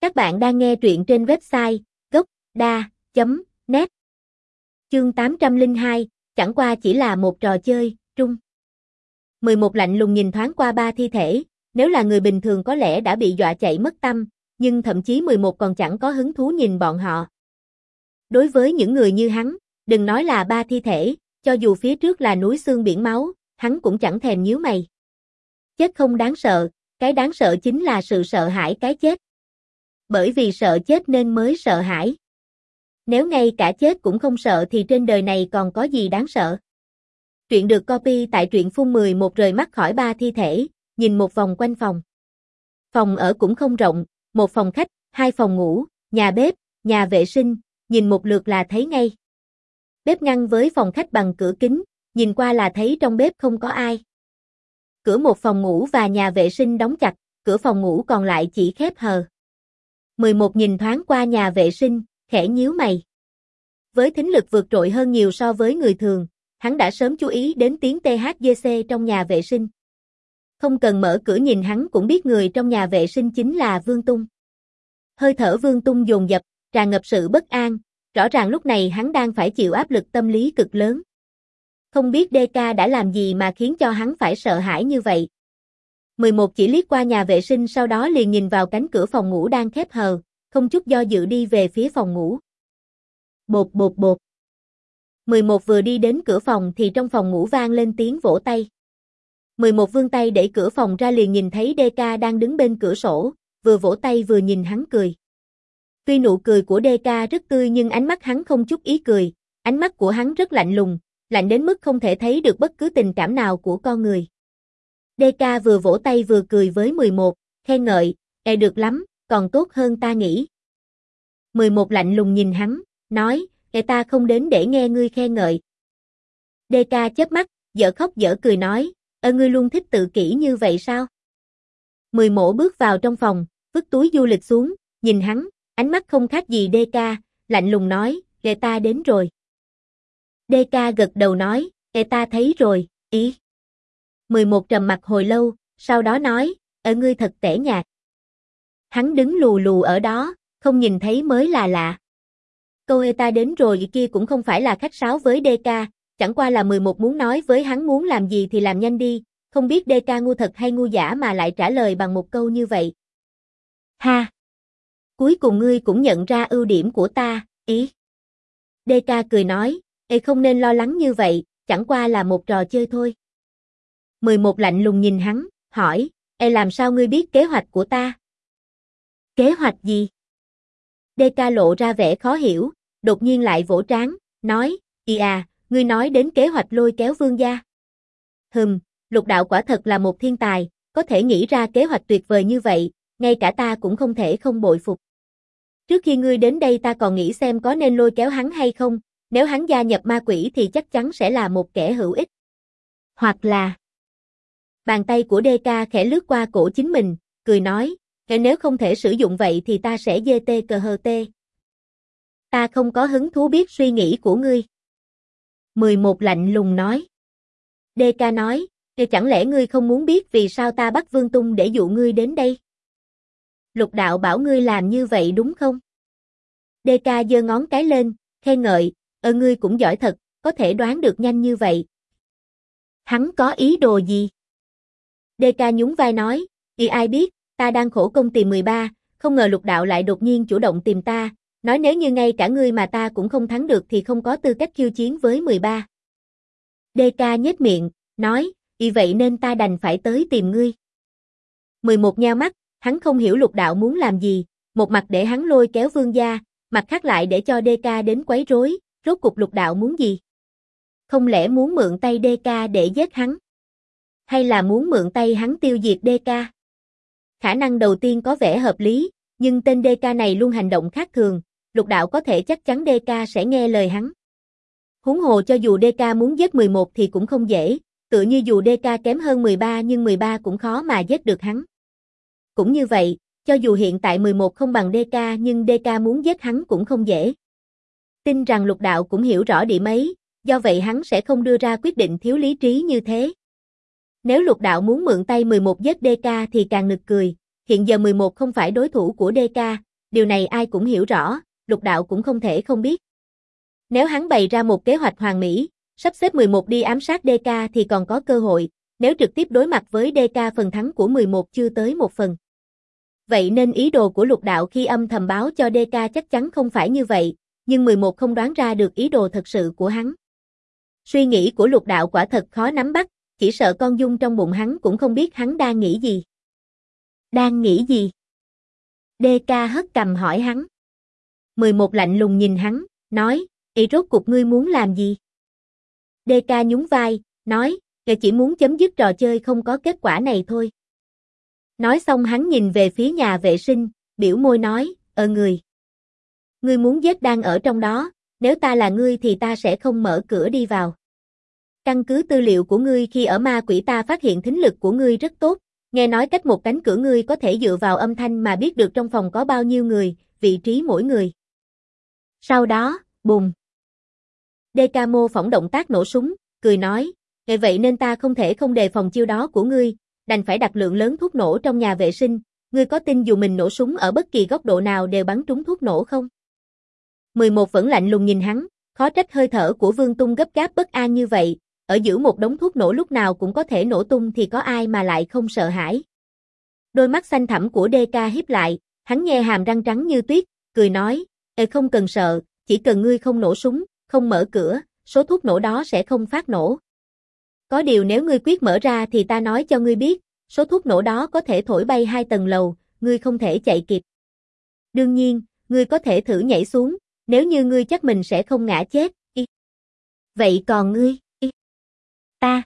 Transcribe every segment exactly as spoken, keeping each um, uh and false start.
Các bạn đang nghe truyện trên website gốc đa chấm net. Chương tám trăm lẻ hai, chẳng qua chỉ là một trò chơi, trung. mười một lạnh lùng nhìn thoáng qua ba thi thể, nếu là người bình thường có lẽ đã bị dọa chạy mất tăm, nhưng thậm chí mười một còn chẳng có hứng thú nhìn bọn họ. Đối với những người như hắn, đừng nói là ba thi thể, cho dù phía trước là núi xương biển máu, hắn cũng chẳng thèm nhíu mày. Chết không đáng sợ, cái đáng sợ chính là sự sợ hãi cái chết. Bởi vì sợ chết nên mới sợ hãi. Nếu ngay cả chết cũng không sợ thì trên đời này còn có gì đáng sợ. Truyện được copy tại truyện phun mười một rời mắt khỏi ba thi thể, nhìn một vòng quanh phòng. Phòng ở cũng không rộng, một phòng khách, hai phòng ngủ, nhà bếp, nhà vệ sinh, nhìn một lượt là thấy ngay. Bếp ngăn với phòng khách bằng cửa kính, nhìn qua là thấy trong bếp không có ai. Cửa một phòng ngủ và nhà vệ sinh đóng chặt, cửa phòng ngủ còn lại chỉ khép hờ. mười một nhìn thoáng qua nhà vệ sinh, khẽ nhíu mày. Với thính lực vượt trội hơn nhiều so với người thường, hắn đã sớm chú ý đến tiếng tê hát giê xê trong nhà vệ sinh. Không cần mở cửa nhìn hắn cũng biết người trong nhà vệ sinh chính là Vương Tung. Hơi thở Vương Tung dồn dập, tràn ngập sự bất an, rõ ràng lúc này hắn đang phải chịu áp lực tâm lý cực lớn. Không biết đê ca đã làm gì mà khiến cho hắn phải sợ hãi như vậy. mười một chỉ liếc qua nhà vệ sinh sau đó liền nhìn vào cánh cửa phòng ngủ đang khép hờ, không chút do dự đi về phía phòng ngủ. Bột bột bột. mười một vừa đi đến cửa phòng thì trong phòng ngủ vang lên tiếng vỗ tay. mười một vươn tay đẩy cửa phòng ra liền nhìn thấy đê ca đang đứng bên cửa sổ, vừa vỗ tay vừa nhìn hắn cười. Tuy nụ cười của đê ca rất tươi nhưng ánh mắt hắn không chút ý cười, ánh mắt của hắn rất lạnh lùng, lạnh đến mức không thể thấy được bất cứ tình cảm nào của con người. đê ca vừa vỗ tay vừa cười với mười một, khen ngợi, "Ê được lắm, còn tốt hơn ta nghĩ." mười một lạnh lùng nhìn hắn, nói, "Ê ta không đến để nghe ngươi khen ngợi." đê ca chớp mắt, dở khóc dở cười nói, "Ơ ngươi luôn thích tự kỷ như vậy sao?" mười một bước vào trong phòng, vứt túi du lịch xuống, nhìn hắn, ánh mắt không khác gì đê ca, lạnh lùng nói, "Ê ta đến rồi." đê ca gật đầu nói, "Ê ta thấy rồi, ý." mười một trầm mặt hồi lâu, sau đó nói, "Ở ngươi thật tẻ nhạt." Hắn đứng lù lù ở đó, không nhìn thấy mới là lạ. Câu "Ê ta đến rồi" kia cũng không phải là khách sáo với đê ca, chẳng qua là mười một muốn nói với hắn muốn làm gì thì làm nhanh đi, không biết đê ca ngu thật hay ngu giả mà lại trả lời bằng một câu như vậy. Ha! Cuối cùng ngươi cũng nhận ra ưu điểm của ta, ý. đê ca cười nói, "Ê không nên lo lắng như vậy, chẳng qua là một trò chơi thôi." mười một lạnh lùng nhìn hắn, hỏi, "Ê làm sao ngươi biết kế hoạch của ta?" "Kế hoạch gì?" đê ca lộ ra vẻ khó hiểu, đột nhiên lại vỗ trán, nói, "Ì à, ngươi nói đến kế hoạch lôi kéo Vương gia." "Hừm, Lục đạo quả thật là một thiên tài, có thể nghĩ ra kế hoạch tuyệt vời như vậy, ngay cả ta cũng không thể không bội phục. Trước khi ngươi đến đây ta còn nghĩ xem có nên lôi kéo hắn hay không, nếu hắn gia nhập ma quỷ thì chắc chắn sẽ là một kẻ hữu ích. Hoặc là..." Bàn tay của đê ca khẽ lướt qua cổ chính mình, cười nói, "Nếu không thể sử dụng vậy thì ta sẽ giê tê cờ hờ tê. Ta không có hứng thú biết suy nghĩ của ngươi." mười một lạnh lùng nói. đê ca nói, "Chẳng lẽ ngươi không muốn biết vì sao ta bắt Vương Tung để dụ ngươi đến đây? Lục đạo bảo ngươi làm như vậy đúng không?" đê ca giơ ngón cái lên, khen ngợi, "Ơ ngươi cũng giỏi thật, có thể đoán được nhanh như vậy." "Hắn có ý đồ gì?" đê ca nhún vai nói, "Ý ai biết, ta đang khổ công tìm mười ba, không ngờ lục đạo lại đột nhiên chủ động tìm ta, nói nếu như ngay cả ngươi mà ta cũng không thắng được thì không có tư cách khiêu chiến với mười ba. đê ca nhếch miệng, nói, "Ý vậy nên ta đành phải tới tìm ngươi." mười một nheo mắt, hắn không hiểu lục đạo muốn làm gì, một mặt để hắn lôi kéo Vương gia, mặt khác lại để cho đê ca đến quấy rối, rốt cục lục đạo muốn gì? Không lẽ muốn mượn tay đê ca để giết hắn? Hay là muốn mượn tay hắn tiêu diệt đê ca? Khả năng đầu tiên có vẻ hợp lý, nhưng tên đê ca này luôn hành động khác thường, lục đạo có thể chắc chắn đê ca sẽ nghe lời hắn. Huống hồ cho dù đê ca muốn giết mười một thì cũng không dễ, tựa như dù đê ca kém hơn mười ba nhưng mười ba cũng khó mà giết được hắn. Cũng như vậy, cho dù hiện tại mười một không bằng đê ca nhưng đê ca muốn giết hắn cũng không dễ. Tin rằng lục đạo cũng hiểu rõ điểm ấy, do vậy hắn sẽ không đưa ra quyết định thiếu lý trí như thế. Nếu lục đạo muốn mượn tay mười một giết đê ca thì càng nực cười, hiện giờ mười một không phải đối thủ của đê ca, điều này ai cũng hiểu rõ, Lục Đạo cũng không thể không biết. Nếu hắn bày ra một kế hoạch hoàn mỹ, sắp xếp mười một đi ám sát đê ca thì còn có cơ hội, nếu trực tiếp đối mặt với đê ca phần thắng của mười một chưa tới một phần. Vậy nên ý đồ của Lục Đạo khi âm thầm báo cho đê ca chắc chắn không phải như vậy, nhưng mười một không đoán ra được ý đồ thật sự của hắn. Suy nghĩ của Lục Đạo quả thật khó nắm bắt, chỉ sợ con Dung trong bụng hắn cũng không biết hắn đang nghĩ gì. Đang nghĩ gì? đê ca hất cằm hỏi hắn. mười một lạnh lùng nhìn hắn, nói, "Ê rốt cuộc ngươi muốn làm gì?" đê ca nhún vai, nói, "Tôi chỉ muốn chấm dứt trò chơi không có kết quả này thôi." Nói xong hắn nhìn về phía nhà vệ sinh, biểu môi nói, "Ờ người. Ngươi muốn giết đang ở trong đó, nếu ta là ngươi thì ta sẽ không mở cửa đi vào. Căn cứ tư liệu của ngươi khi ở ma quỷ ta phát hiện thính lực của ngươi rất tốt, nghe nói cách một cánh cửa ngươi có thể dựa vào âm thanh mà biết được trong phòng có bao nhiêu người, vị trí mỗi người." Sau đó, bùng. đê ca mô phỏng động tác nổ súng, cười nói, "Vậy vậy nên ta không thể không đề phòng chiêu đó của ngươi, đành phải đặt lượng lớn thuốc nổ trong nhà vệ sinh, ngươi có tin dù mình nổ súng ở bất kỳ góc độ nào đều bắn trúng thuốc nổ không?" mười một vẫn lạnh lùng nhìn hắn, khó trách hơi thở của Vương Tung gấp gáp bất an như vậy, ở giữa một đống thuốc nổ lúc nào cũng có thể nổ tung thì có ai mà lại không sợ hãi. Đôi mắt xanh thẳm của đê ca híp lại, hắn nhe hàm răng trắng như tuyết, cười nói, "Ê không cần sợ, chỉ cần ngươi không nổ súng, không mở cửa, số thuốc nổ đó sẽ không phát nổ. Có điều nếu ngươi quyết mở ra thì ta nói cho ngươi biết, số thuốc nổ đó có thể thổi bay hai tầng lầu, ngươi không thể chạy kịp. Đương nhiên, ngươi có thể thử nhảy xuống, nếu như ngươi chắc mình sẽ không ngã chết. Y. Vậy còn ngươi? Y. Ta.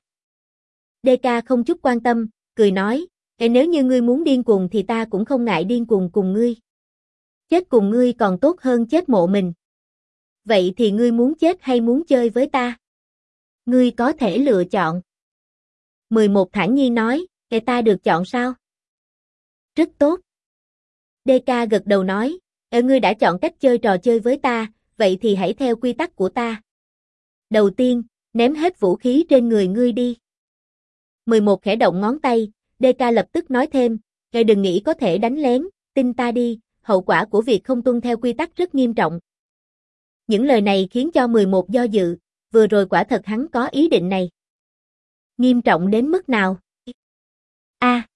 đê ca không chút quan tâm, cười nói, "Ê nếu như ngươi muốn điên cuồng thì ta cũng không ngại điên cuồng cùng ngươi. Chết cùng ngươi còn tốt hơn chết mộ mình. Vậy thì ngươi muốn chết hay muốn chơi với ta? Ngươi có thể lựa chọn." mười một thản nhiên nói, "Ê ta được chọn sao?" "Rất tốt." đê ca gật đầu nói, "Ê ngươi đã chọn cách chơi trò chơi với ta, vậy thì hãy theo quy tắc của ta. Đầu tiên, ném hết vũ khí trên người ngươi đi." mười một khẽ động ngón tay, đê ca lập tức nói thêm, "Ngươi đừng nghĩ có thể đánh lén, tin ta đi, hậu quả của việc không tuân theo quy tắc rất nghiêm trọng." Những lời này khiến cho mười một do dự, vừa rồi quả thật hắn có ý định này. Nghiêm trọng đến mức nào? A. À.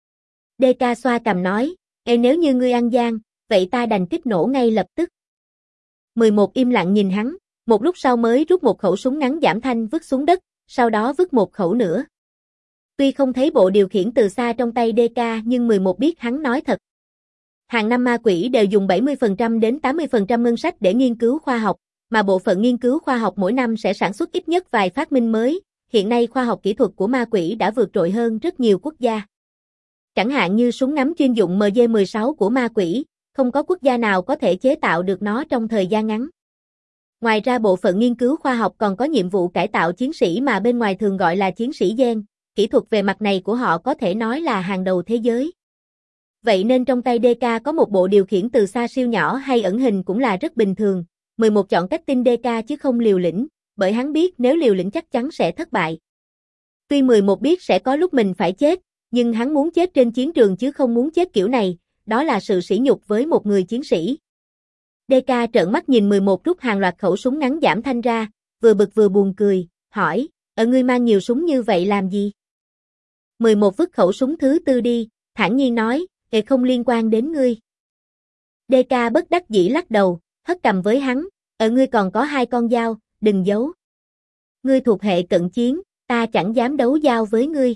đê ca xoa cằm nói, "Ê nếu như ngươi ăn gian, vậy ta đành kích nổ ngay lập tức." mười một im lặng nhìn hắn, một lúc sau mới rút một khẩu súng ngắn giảm thanh vứt xuống đất, sau đó vứt một khẩu nữa. Tuy không thấy bộ điều khiển từ xa trong tay đê ca nhưng mười một biết hắn nói thật. Hàng năm ma quỷ đều dùng bảy mươi phần trăm đến tám mươi phần trăm ngân sách để nghiên cứu khoa học, mà bộ phận nghiên cứu khoa học mỗi năm sẽ sản xuất ít nhất vài phát minh mới, hiện nay khoa học kỹ thuật của ma quỷ đã vượt trội hơn rất nhiều quốc gia. Chẳng hạn như súng ngắm chuyên dụng M G mười sáu của ma quỷ, không có quốc gia nào có thể chế tạo được nó trong thời gian ngắn. Ngoài ra bộ phận nghiên cứu khoa học còn có nhiệm vụ cải tạo chiến sĩ mà bên ngoài thường gọi là chiến sĩ gen, kỹ thuật về mặt này của họ có thể nói là hàng đầu thế giới. Vậy nên trong tay đê ca có một bộ điều khiển từ xa siêu nhỏ hay ẩn hình cũng là rất bình thường. mười một chọn cách tin đê ca chứ không liều lĩnh, bởi hắn biết nếu liều lĩnh chắc chắn sẽ thất bại. Tuy mười một biết sẽ có lúc mình phải chết, nhưng hắn muốn chết trên chiến trường chứ không muốn chết kiểu này, đó là sự sỉ nhục với một người chiến sĩ. đê ca trợn mắt nhìn mười một rút hàng loạt khẩu súng ngắn giảm thanh ra, vừa bực vừa buồn cười, hỏi, "Ở ngươi mang nhiều súng như vậy làm gì?" mười một vứt khẩu súng thứ tư đi, thản nhiên nói, "Ê không liên quan đến ngươi." đê ca bất đắc dĩ lắc đầu, hất cằm với hắn, "Ở ngươi còn có hai con dao, đừng giấu. Ngươi thuộc hệ cận chiến, ta chẳng dám đấu dao với ngươi."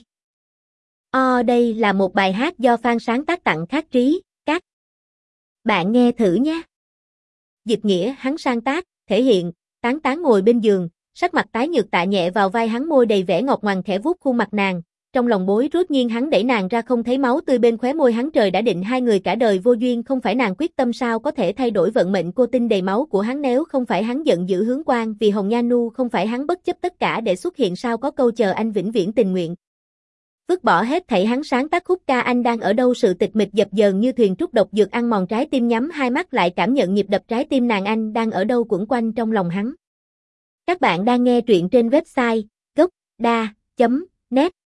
O đây là một bài hát do Phan sáng tác tặng Khắc Trí, các bạn nghe thử nhé. Dịch nghĩa hắn sáng tác, thể hiện, Tán Tán ngồi bên giường, sắc mặt tái nhợt tạ nhẹ vào vai hắn, môi đầy vẻ ngọt ngoằn khẽ vuốt khuôn mặt nàng, trong lòng bối rối nhiên hắn đẩy nàng ra không thấy máu tươi bên khóe môi hắn, trời đã định hai người cả đời vô duyên, không phải nàng quyết tâm sao có thể thay đổi vận mệnh cô tinh đầy máu của hắn, nếu không phải hắn giận dữ hướng quan vì Hồng Nha Nu, không phải hắn bất chấp tất cả để xuất hiện sao có câu chờ anh vĩnh viễn tình nguyện. Vứt bỏ hết thảy hắn sáng tác khúc ca Anh đang ở đâu, sự tịch mịch dập dờn như thuyền trút độc dược ăn mòn trái tim, nhắm hai mắt lại cảm nhận nhịp đập trái tim nàng, anh đang ở đâu quẩn quanh trong lòng hắn. Các bạn đang nghe truyện trên website gốc đa chấm net